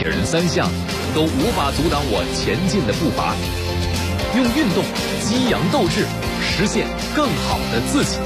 人三项都无法阻挡我前进的步伐。用运动激扬斗志，实现更好的自己。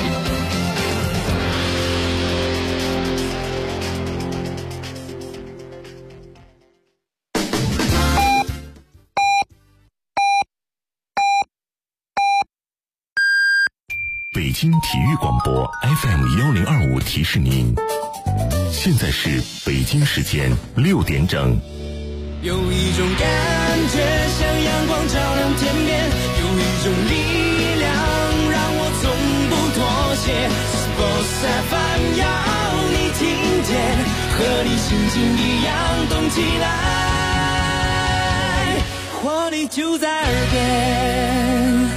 北京体育广播 FM1025提示您，现在是北京时间6点整。 有一种感觉像阳光照亮天边，有一种力量让我从不妥协。Sports FM 要你听见，和你心情一样动起来，活力就在耳边。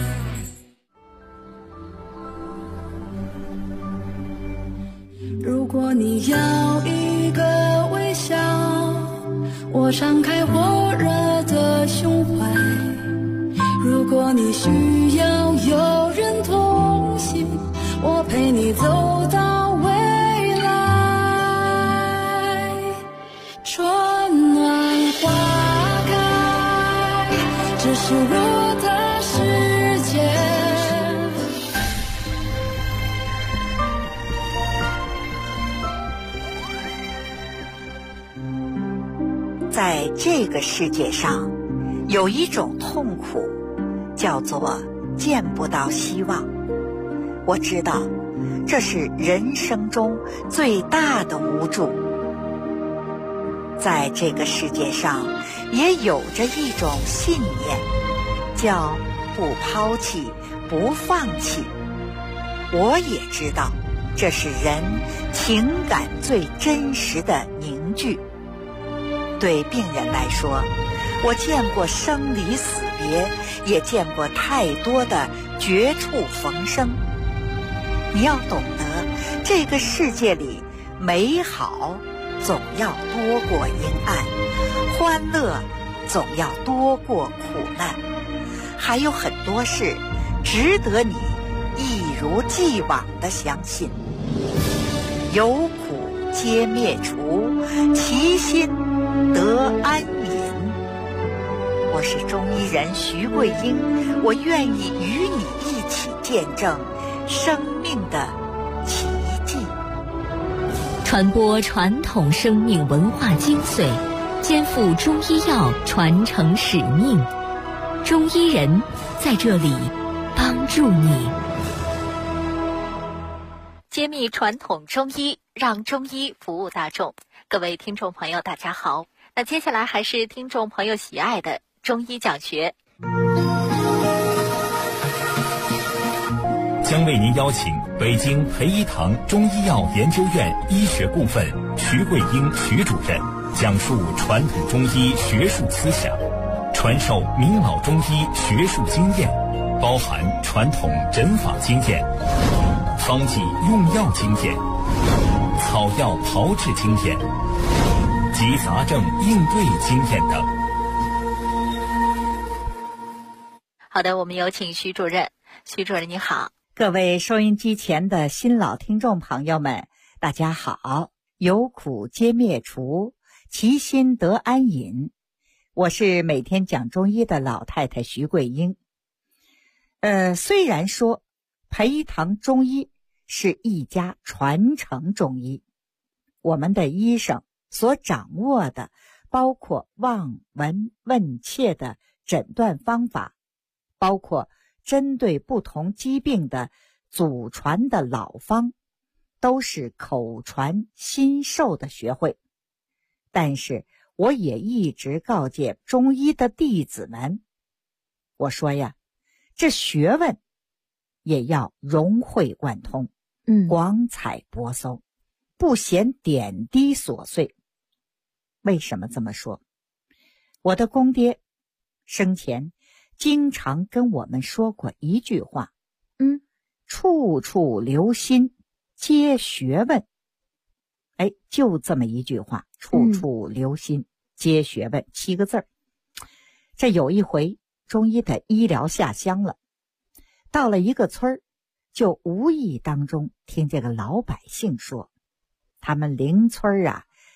如果你要一个微笑，我敞开火热的胸怀。如果你需要有人同行，我陪你走到未来。春暖花开，这是我的世界。 在这个世界上，有一种痛苦，叫做见不到希望。我知道，这是人生中最大的无助。在这个世界上，也有着一种信念，叫不抛弃，不放弃。我也知道，这是人情感最真实的凝聚。对病人来说，我见过生离死别，也见过太多的绝处逢生。你要懂得，这个世界里美好总要多过阴暗，欢乐总要多过苦难，还有很多事值得你一如既往地相信。有苦皆灭除，其心得安隐。我是中医人徐桂英，我愿意与你一起见证生命的奇迹， 传播传统生命文化精髓，肩负中医药传承使命。中医人在这里帮助你，揭秘传统中医，让中医服务大众。各位听众朋友大家好，那接下来还是听众朋友喜爱的中医讲学， 将为您邀请北京培一堂中医药研究院医学部分徐桂英徐主任讲述传统中医学术思想，传授名老中医学术经验，包含传统诊法经验、方剂用药经验、草药炮制经验及杂症应对经验等。 好的，我们有请徐主任。徐主任你好。 各位收音机前的新老听众朋友们，大家好。有苦皆灭除，其心得安隐。我是每天讲中医的老太太徐桂英。虽然说培一堂中医是一家传承中医，我们的医生所掌握的包括望闻问切的诊断方法，包括针对不同疾病的祖传的老方，都是口传心授的学会。但是我也一直告诫中医的弟子们，我说呀，这学问也要融会贯通，广采博搜，不嫌点滴琐碎。为什么这么说？我的公爹生前经常跟我们说过一句话，处处留心皆学问。就这么一句话，处处留心皆学问，7个字儿。这有一回中医的医疗下乡了，到了一个村儿，就无意当中听这个老百姓说，他们邻村啊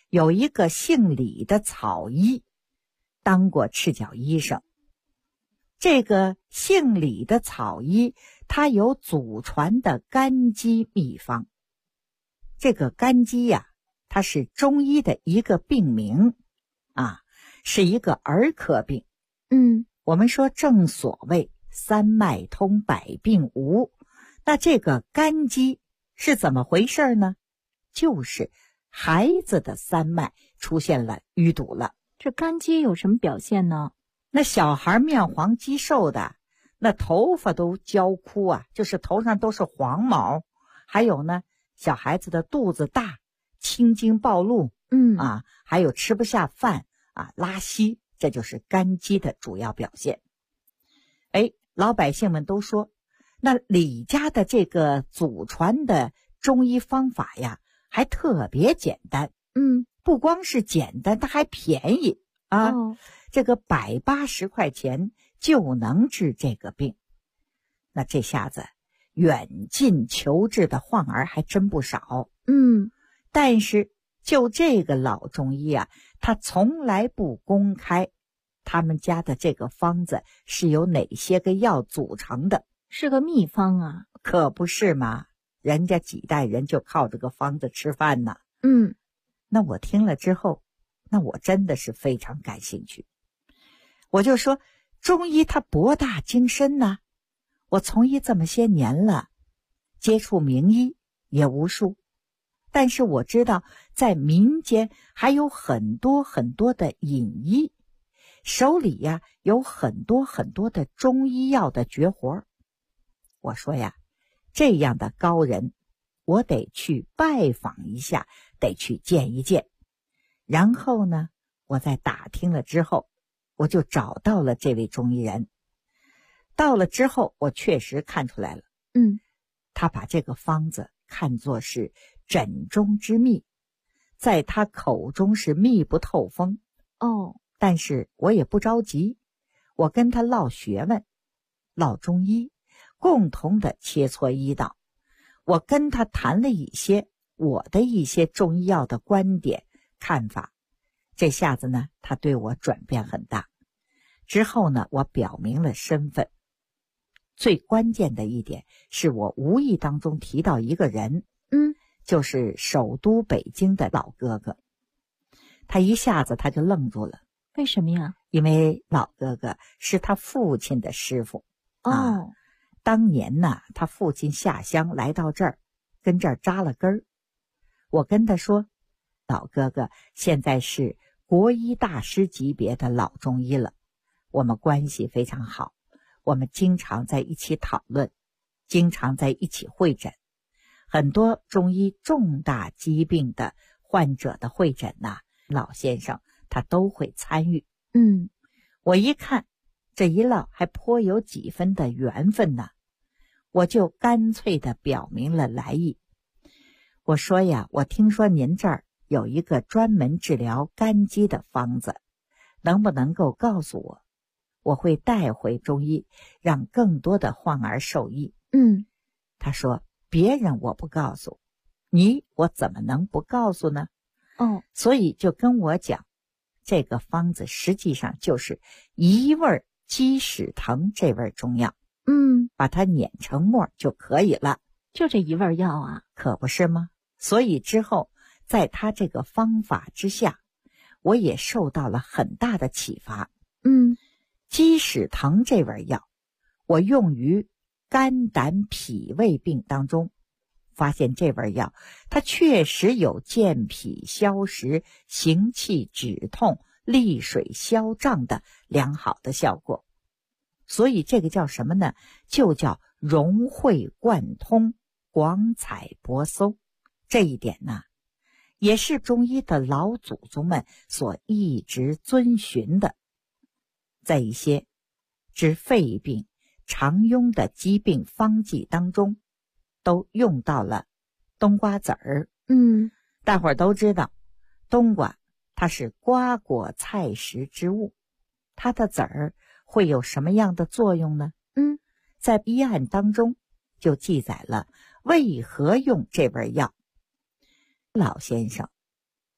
有一个姓李的草医当过赤脚医生。这个姓李的草医，他有祖传的甘鸡秘方。这个甘鸡呀，它是中医的一个病名啊，是一个儿科病。我们说正所谓三脉通，百病无。那这个甘鸡是怎么回事呢？就是孩子的三脉出现了淤堵了。 这肝肌有什么表现呢？ 那小孩面黄肌瘦的，那头发都焦枯啊，就是头上都是黄毛。还有呢，小孩子的肚子大，青筋暴露，还有吃不下饭啊，拉稀，这就是肝肌的主要表现。老百姓们都说，那李家的这个祖传的中医方法呀，还特别简单。不光是简单，它还便宜啊。这个180块钱就能治这个病。那这下子远近求治的患儿还真不少。但是就这个老中医啊，他从来不公开他们家的这个方子是由哪些个药组成的。 是个秘方啊。 可不是嘛，人家几代人就靠这个方子吃饭呢。那我听了之后，那我真的是非常感兴趣。我就说，中医它博大精深呢。我从医这么些年了，接触名医也无数，但是我知道在民间还有很多很多的隐医，手里呀有很多很多的中医药的绝活。我说呀，这样的高人，我得去拜访一下，得去见一见。然后呢，我在打听了之后，我就找到了这位中医人。到了之后，我确实看出来了。他把这个方子看作是诊中之秘，在他口中是密不透风。但是我也不着急，我跟他唠学问，唠中医，共同的切磋医道。我跟他谈了一些我的一些中医药的观点看法。这下子呢，他对我转变很大。之后呢，我表明了身份。最关键的一点是我无意当中提到一个人，就是首都北京的老哥哥。他一下子他就愣住了。 为什么呀？ 因为老哥哥是他父亲的师傅。当年呢，他父亲下乡来到这儿，跟这儿扎了根儿。我跟他说，老哥哥现在是国医大师级别的老中医了，我们关系非常好，我们经常在一起讨论，经常在一起会诊。很多中医重大疾病的患者的会诊呢，老先生他都会参与。我一看这一唠还颇有几分的缘分呢，我就干脆的表明了来意。我说呀，我听说您这儿有一个专门治疗肝肌的方子，能不能够告诉我？我会带回中医，让更多的患儿受益。他说，别人我不告诉你，我怎么能不告诉呢？所以就跟我讲，这个方子实际上就是一味鸡屎藤这味中药。把它碾成末就可以了。 就这一味药啊？ 可不是吗？所以之后在他这个方法之下，我也受到了很大的启发。鸡屎藤这味药，我用于肝胆脾胃病当中，发现这味药它确实有健脾消食、行气止痛、利水消胀的良好的效果。所以这个叫什么呢？就叫融会贯通、广采博搜。这一点呢，也是中医的老祖宗们所一直遵循的。在一些治肺病常用的疾病方剂当中，都用到了冬瓜子儿。大伙儿都知道，冬瓜它是瓜果菜食之物，它的籽儿会有什么样的作用呢？在医案当中就记载了为何用这味药。老先生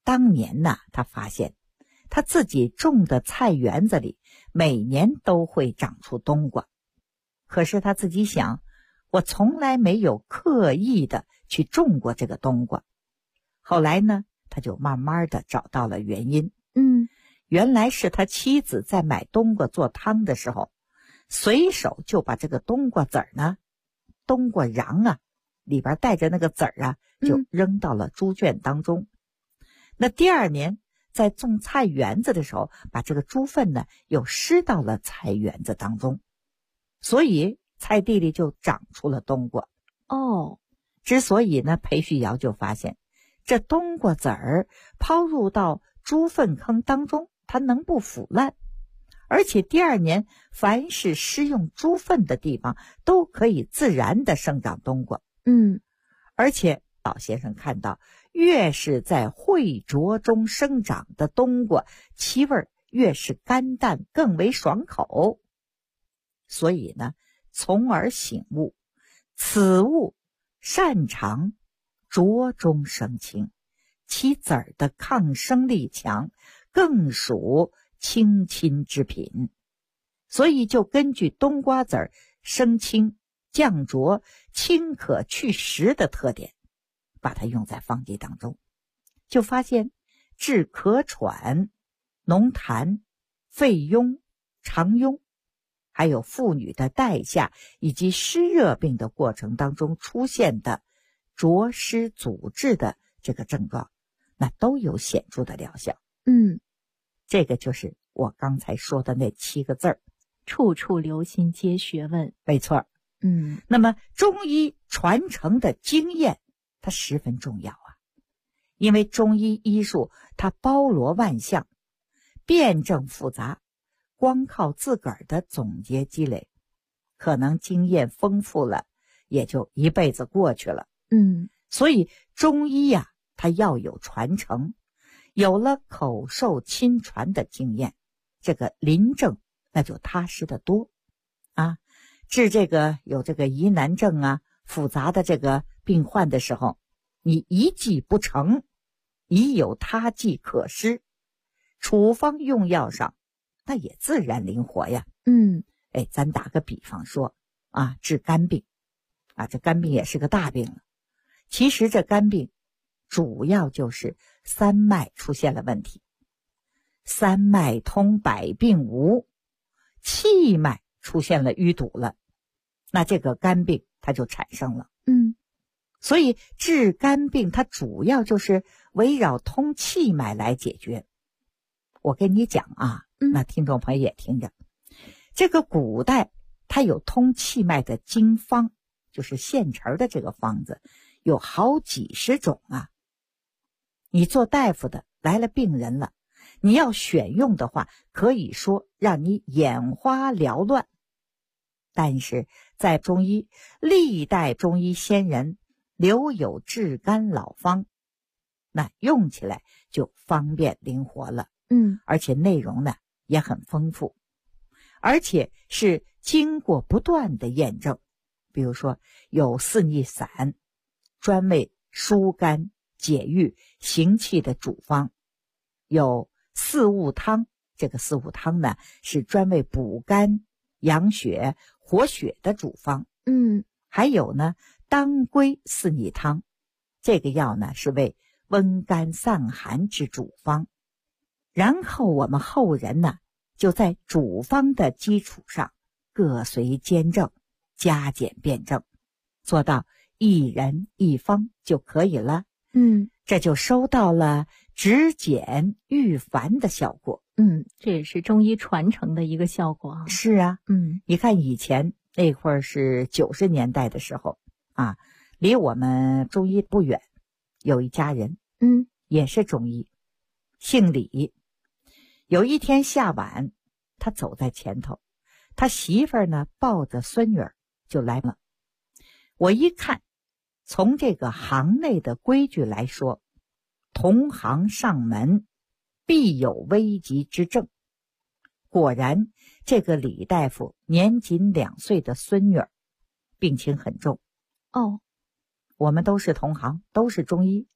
当年呢，他发现他自己种的菜园子里每年都会长出冬瓜，可是他自己想，我从来没有刻意的去种过这个冬瓜。后来呢，他就慢慢的找到了原因。原来是他妻子在买冬瓜做汤的时候，随手就把这个冬瓜籽儿呢，冬瓜瓤啊，里边带着那个籽儿啊，就扔到了猪圈当中。那第二年在种菜园子的时候，把这个猪粪呢又施到了菜园子当中，所以菜地里就长出了冬瓜。之所以呢，裴旭尧就发现这冬瓜籽儿抛入到猪粪坑当中，它能不腐烂，而且第二年凡是施用猪粪的地方都可以自然的生长冬瓜。而且老先生看到，越是在晦浊中生长的冬瓜，其味越是甘淡，更为爽口。所以呢，从而醒悟，此物擅长浊中生清，其籽儿的抗生力强，更属清亲之品。所以就根据冬瓜籽儿生清、降浊、清可去湿的特点，把它用在方剂当中，就发现治咳喘、浓痰、肺痈、肠痈，还有妇女的带下以及湿热病的过程当中出现的浊湿阻滞的这个症状，那都有显著的疗效。这个就是我刚才说的那7个字儿， 处处留心皆学问。 没错。那么中医传承的经验它十分重要啊，因为中医医术它包罗万象，辩证复杂，光靠自个儿的总结积累，可能经验丰富了也就一辈子过去了。所以中医呀，它要有传承，有了口授亲传的经验，这个临证那就踏实得多啊。治这个有这个疑难症啊，复杂的这个病患的时候，你一计不成，已有他计可施，处方用药上那也自然灵活呀。咱打个比方说啊，治肝病啊，这肝病也是个大病了。其实这肝病主要就是三脉出现了问题，三脉通百病无，气脉出现了淤堵了，那这个肝病它就产生了。所以治肝病它主要就是围绕通气脉来解决。我跟你讲啊，那听众朋友也听着，这个古代它有通气脉的经方，就是现成的这个方子有好几十种啊。你做大夫的来了病人了，你要选用的话，可以说让你眼花缭乱。但是在中医，历代中医先人留有治肝老方，那用起来就方便灵活了。而且内容呢也很丰富，而且是经过不断的验证。比如说有四逆散，专为疏肝解郁行气的主方；有四物汤，这个四物汤呢是专为补肝养血活血的主方。还有呢当归四逆汤，这个药呢是为温肝散寒之主方。然后我们后人呢就在主方的基础上各随兼正，加减辩证，做到一人一方就可以了。这就收到了止减预烦的效果。 这也是中医传承的一个效果啊。 是啊。你看以前那会儿是90年代的时候啊，离我们中医不远有一家人，也是中医，姓李。有一天下晚，他走在前头，他媳妇儿呢抱着孙女儿就来了。我一看，从这个行内的规矩来说，同行上门必有危急之症。果然这个李大夫年仅2岁的孙女儿病情很重。我们都是同行，都是中医，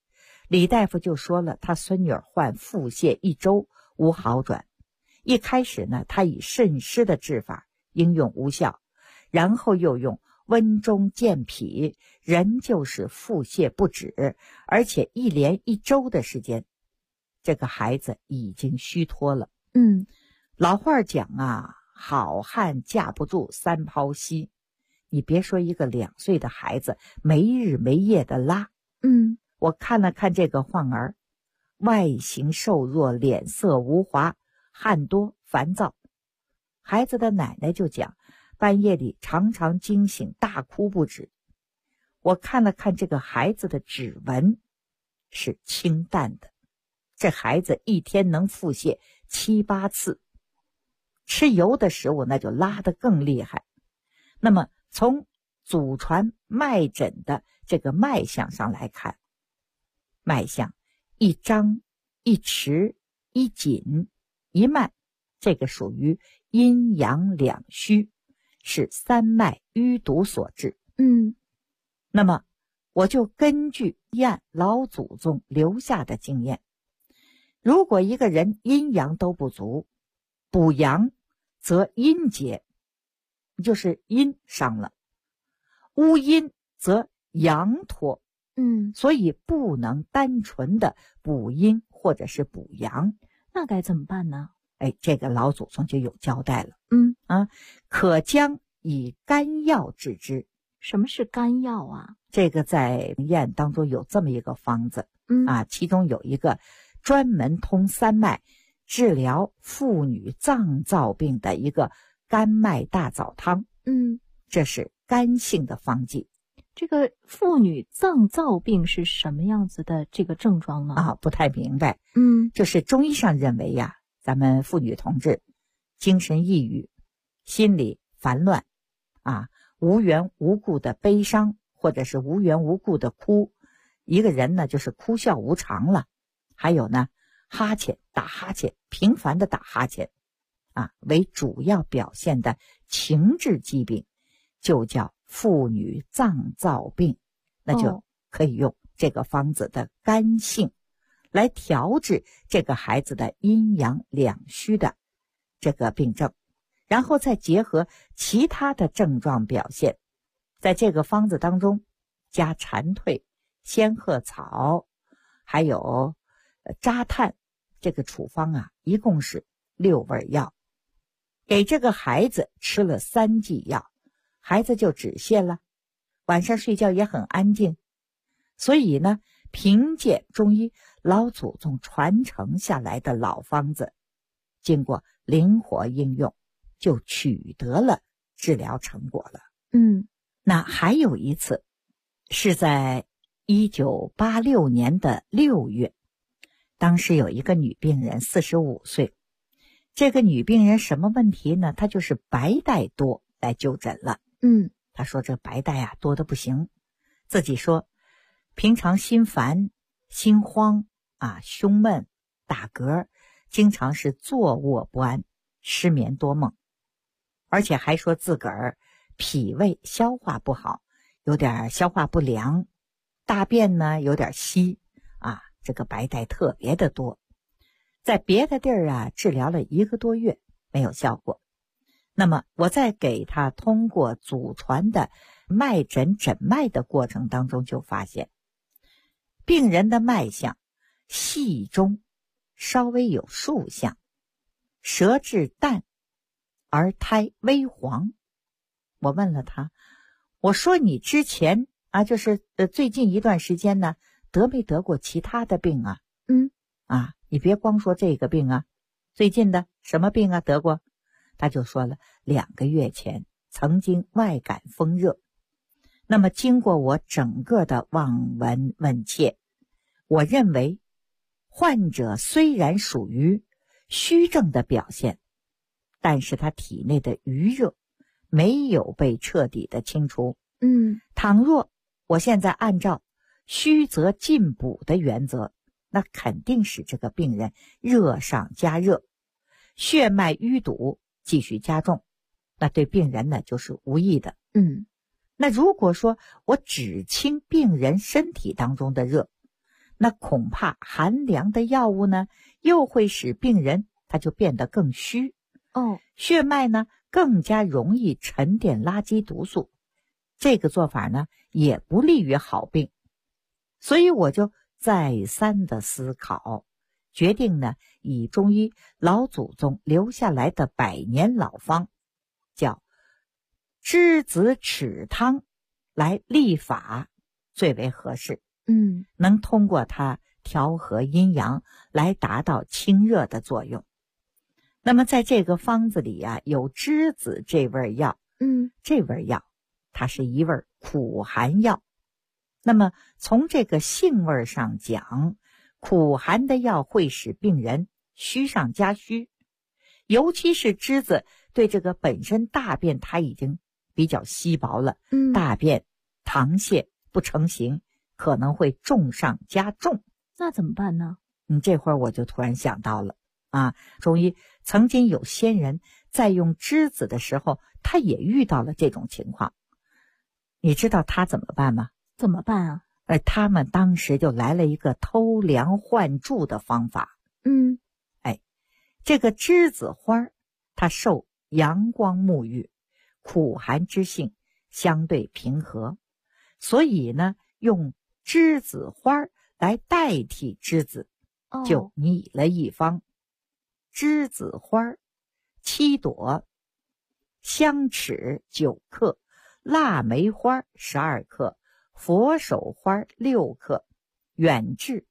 李大夫就说了，他孙女患腹泻1周无好转。一开始呢，他以渗湿的治法应用无效，然后又用温中健脾，仍旧是腹泻不止，而且一连1周的时间，这个孩子已经虚脱了。老话讲啊，好汉架不住3泡稀。你别说一个2岁的孩子没日没夜的拉。我看了看这个患儿，外形瘦弱，脸色无华，汗多烦躁。孩子的奶奶就讲，半夜里常常惊醒，大哭不止。我看了看这个孩子的指纹，是清淡的。这孩子一天能腹泻7、8次，吃油的食物那就拉得更厉害。那么从祖传脉诊的这个脉象上来看，脉象一张、一迟、一紧、一慢，这个属于阴阳两虚，是3脉淤堵所致。那么我就根据验老祖宗留下的经验，如果一个人阴阳都不足，补阳则阴结，就是阴伤了；乌阴则阳脱。所以不能单纯的补阴或者是补阳。 那该怎么办呢？ 这个老祖宗就有交代了。可将以甘药治之。 什么是甘药啊？ 这个在验当中有这么一个方子。其中有一个专门通3脉治疗妇女脏燥病的一个甘麦大枣汤。这是甘性的方剂。 这个妇女脏燥病是什么样子的这个症状呢？ 不太明白。就是中医上认为呀，咱们妇女同志精神抑郁，心理烦乱，无缘无故的悲伤，或者是无缘无故的哭，一个人呢就是哭笑无常了。还有呢，打哈欠，频繁的打哈欠，为主要表现的情志疾病，就叫妇女脏燥病。那就可以用这个方子的甘性来调治这个孩子的阴阳两虚的这个病症，然后再结合其他的症状表现，在这个方子当中加蝉蜕、仙鹤草还有扎炭。这个处方一共是6味药，给这个孩子吃了3剂药，孩子就止泻了，晚上睡觉也很安静。所以呢，凭借中医老祖宗传承下来的老方子，经过灵活应用，就取得了治疗成果了。那还有一次是在1986年的6月，当时有一个女病人45岁，这个女病人什么问题呢？她就是白带多来就诊了。她说这白带多得不行，自己说平常心烦、心慌胸闷、打嗝，经常是坐卧不安，失眠多梦，而且还说自个儿脾胃消化不好，有点消化不良，大便呢有点稀这个白带特别的多。在别的地儿治疗了1个多月没有效果。那么我在给他通过祖传的脉诊诊脉的过程当中，就发现病人的脉象细中稍微有数象，舌质淡而苔微黄。我问了他，我说你之前就是最近一段时间呢，得没得过其他的病啊？你别光说这个病最近的什么病得过？他就说了，2个月前曾经外感风热。那么经过我整个的望闻问切，我认为患者虽然属于虚症的表现，但是他体内的余热没有被彻底的清除。倘若我现在按照虚则进补的原则，那肯定使这个病人热上加热，血脉淤堵继续加重，那对病人呢就是无益的。那如果说我只清病人身体当中的热， 那恐怕寒凉的药物呢，又会使病人他就变得更虚。血脉呢更加容易沉淀垃圾毒素，这个做法呢也不利于好病。所以我就再三的思考，决定呢以中医老祖宗留下来的100年老方，叫栀子豉汤来立法最为合适。能通过它调和阴阳，来达到清热的作用。那么在这个方子里啊，有栀子这味药。这味药它是一味苦寒药。那么从这个性味上讲，苦寒的药会使病人虚上加虚，尤其是栀子对这个本身大便它已经比较稀薄了，大便溏泻不成形，可能会重上加重。 那怎么办呢？ 这会儿我就突然想到了中医曾经有先人在用栀子的时候，他也遇到了这种情况。你知道他怎么办吗？ 怎么办啊？ 他们当时就来了一个偷梁换柱的方法。这个栀子花它受阳光沐浴，苦寒之性相对平和，所以呢用栀子花来代替栀子，就拟了一方：栀子花7朵，香豉9克，腊梅花12克，佛手花6克，远志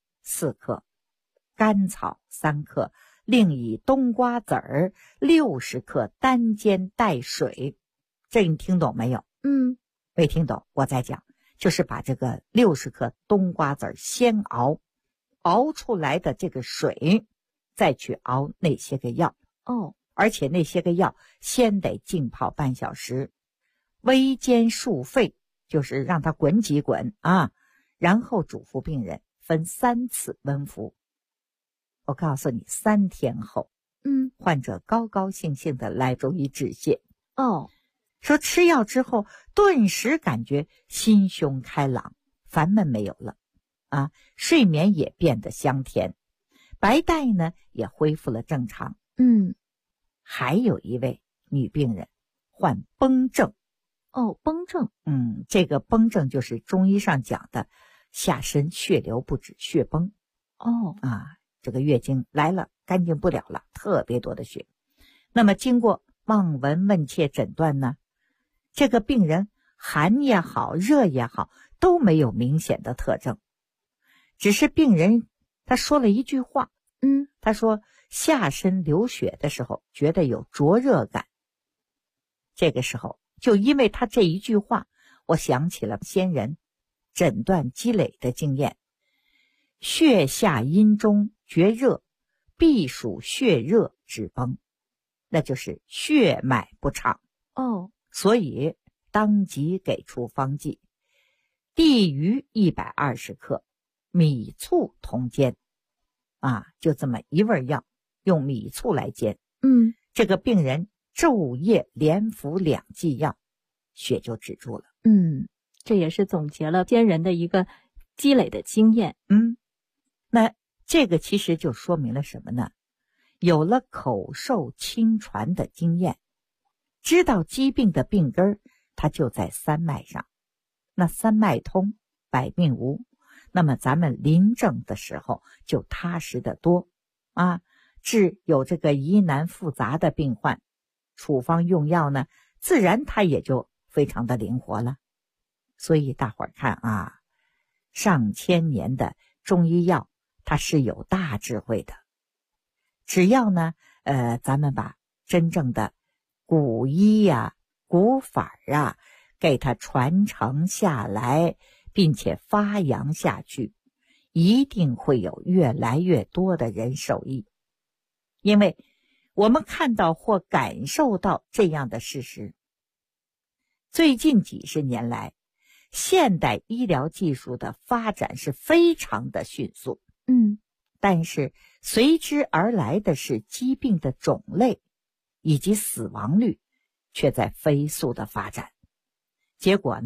4克，甘草3克，另以冬瓜子儿60克单煎带水。这你听懂没有？没听懂，我再讲。就是把这个60克冬瓜子先熬出来的这个水，再去熬那些个药。而且那些个药先得浸泡半小时，微煎数沸，就是让它滚几滚然后嘱咐病人分3次温服。我告诉你，3天后，患者高高兴兴的来中医致谢。说吃药之后，顿时感觉心胸开朗，烦闷没有了睡眠也变得香甜，白带呢也恢复了正常。还有一位女病人患崩症。 崩症。 这个崩症就是中医上讲的下身血流不止，血崩。这个月经来了，干净不了了，特别多的血。那么经过望闻问切诊断呢，这个病人寒也好，热也好，都没有明显的特征，只是病人他说了一句话，他说下身流血的时候觉得有灼热感。这个时候就因为他这一句话，我想起了先人诊断积累的经验，血下阴中觉热，必属血热之崩，那就是血脉不畅。所以当即给出方剂：地榆120克，米醋同煎。就这么一味药，用米醋来煎。这个病人昼夜连服2剂药，血就止住了。 这也是总结了先人的一个积累的经验。 那这个其实就说明了什么呢？有了口授亲传的经验，知道疾病的病根它就在3脉上。那3脉通，百病无。那么咱们临症的时候就踏实得多治有这个疑难复杂的病患，处方用药呢，自然它也就非常的灵活了。所以大伙儿看上千年的中医药它是有大智慧的。只要呢咱们把真正的古医古法给它传承下来，并且发扬下去，一定会有越来越多的人受益。因为我们看到或感受到这样的事实，最近几十年来，现代医疗技术的发展是非常的迅速。但是随之而来的是疾病的种类以及死亡率却在飞速的发展。结果呢，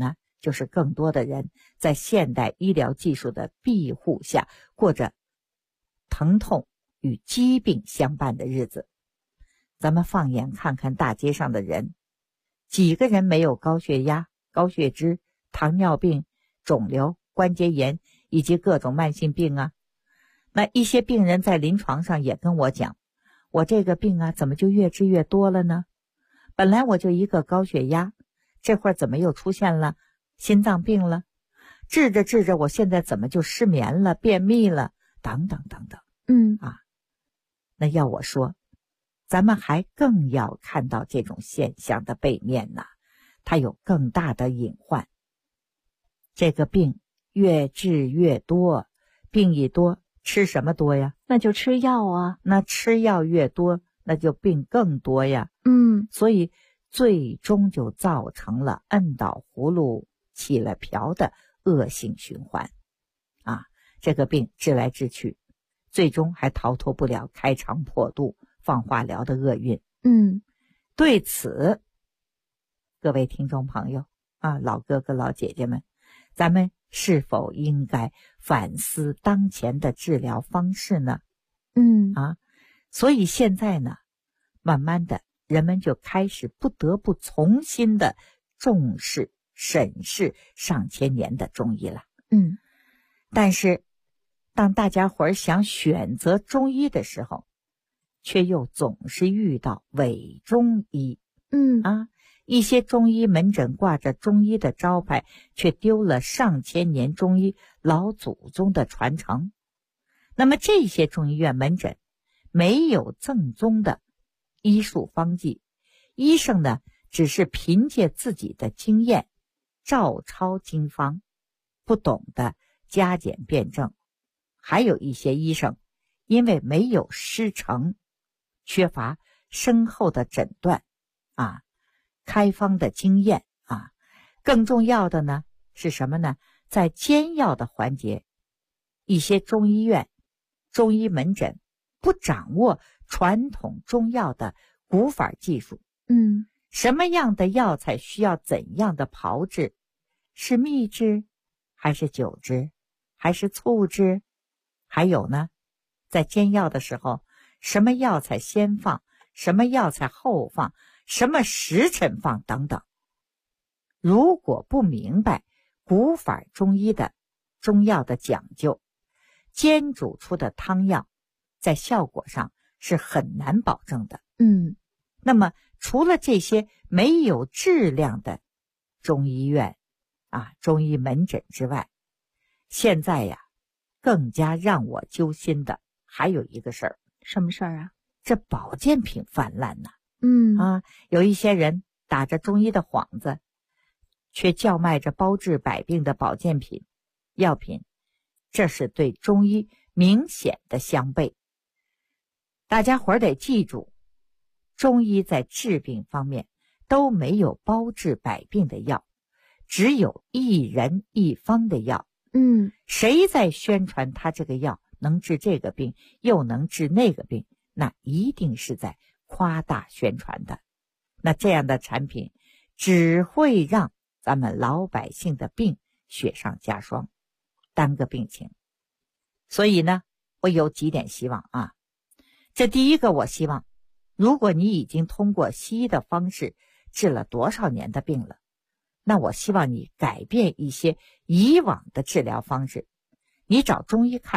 就是更多的人在现代医疗技术的庇护下，过着疼痛与疾病相伴的日子。咱们放眼看看大街上的人，几个人没有高血压、高血脂、糖尿病、肿瘤、关节炎以及各种慢性病啊？那一些病人在临床上也跟我讲，我这个病啊，怎么就越治越多了呢？本来我就一个高血压，这会儿怎么又出现了心脏病了？治着治着，我现在怎么就失眠了、便秘了？等等等等。那要我说，咱们还更要看到这种现象的背面呢，它有更大的隐患。这个病越治越多，病一多，吃什么多呀？ 那就吃药啊。 那吃药越多，那就病更多呀。所以最终就造成了摁倒葫芦起了瓢的恶性循环啊！这个病治来治去，最终还逃脱不了开肠破肚、放化疗的厄运。对此，各位听众朋友啊，老哥哥老姐姐们，咱们是否应该反思当前的治疗方式呢？所以现在呢，慢慢的人们就开始不得不重新的重视、审视上千年的中医了。但是当大家伙儿想选择中医的时候，却又总是遇到伪中医。一些中医门诊挂着中医的招牌，却丢了上千年中医老祖宗的传承。那么这些中医院门诊没有正宗的医术方剂，医生呢只是凭借自己的经验照抄经方，不懂得加减辩证。还有一些医生因为没有师承，缺乏深厚的诊断开方的经验更重要的呢是什么呢？在煎药的环节，一些中医院、中医门诊不掌握传统中药的古法技术。什么样的药材需要怎样的炮制？是蜜制还是酒制还是醋制？还有呢，在煎药的时候，什么药材先放，什么药材后放，什么时辰放等等。如果不明白古法中医的中药的讲究，煎煮出的汤药在效果上是很难保证的。那么除了这些没有质量的中医院中医门诊之外，现在呀更加让我揪心的还有一个事儿。 什么事儿啊？ 这保健品泛滥呢。有一些人打着中医的幌子，却叫卖着包治百病的保健品、药品，这是对中医明显的相悖。大家伙儿得记住，中医在治病方面都没有包治百病的药，只有一人一方的药。谁在宣传他这个药能治这个病，又能治那个病，那一定是在夸大宣传的。那这样的产品只会让咱们老百姓的病雪上加霜，耽搁病情。所以呢，我有几点希望这第一个，我希望如果你已经通过西医的方式治了多少年的病了，那我希望你改变一些以往的治疗方式，你找中医看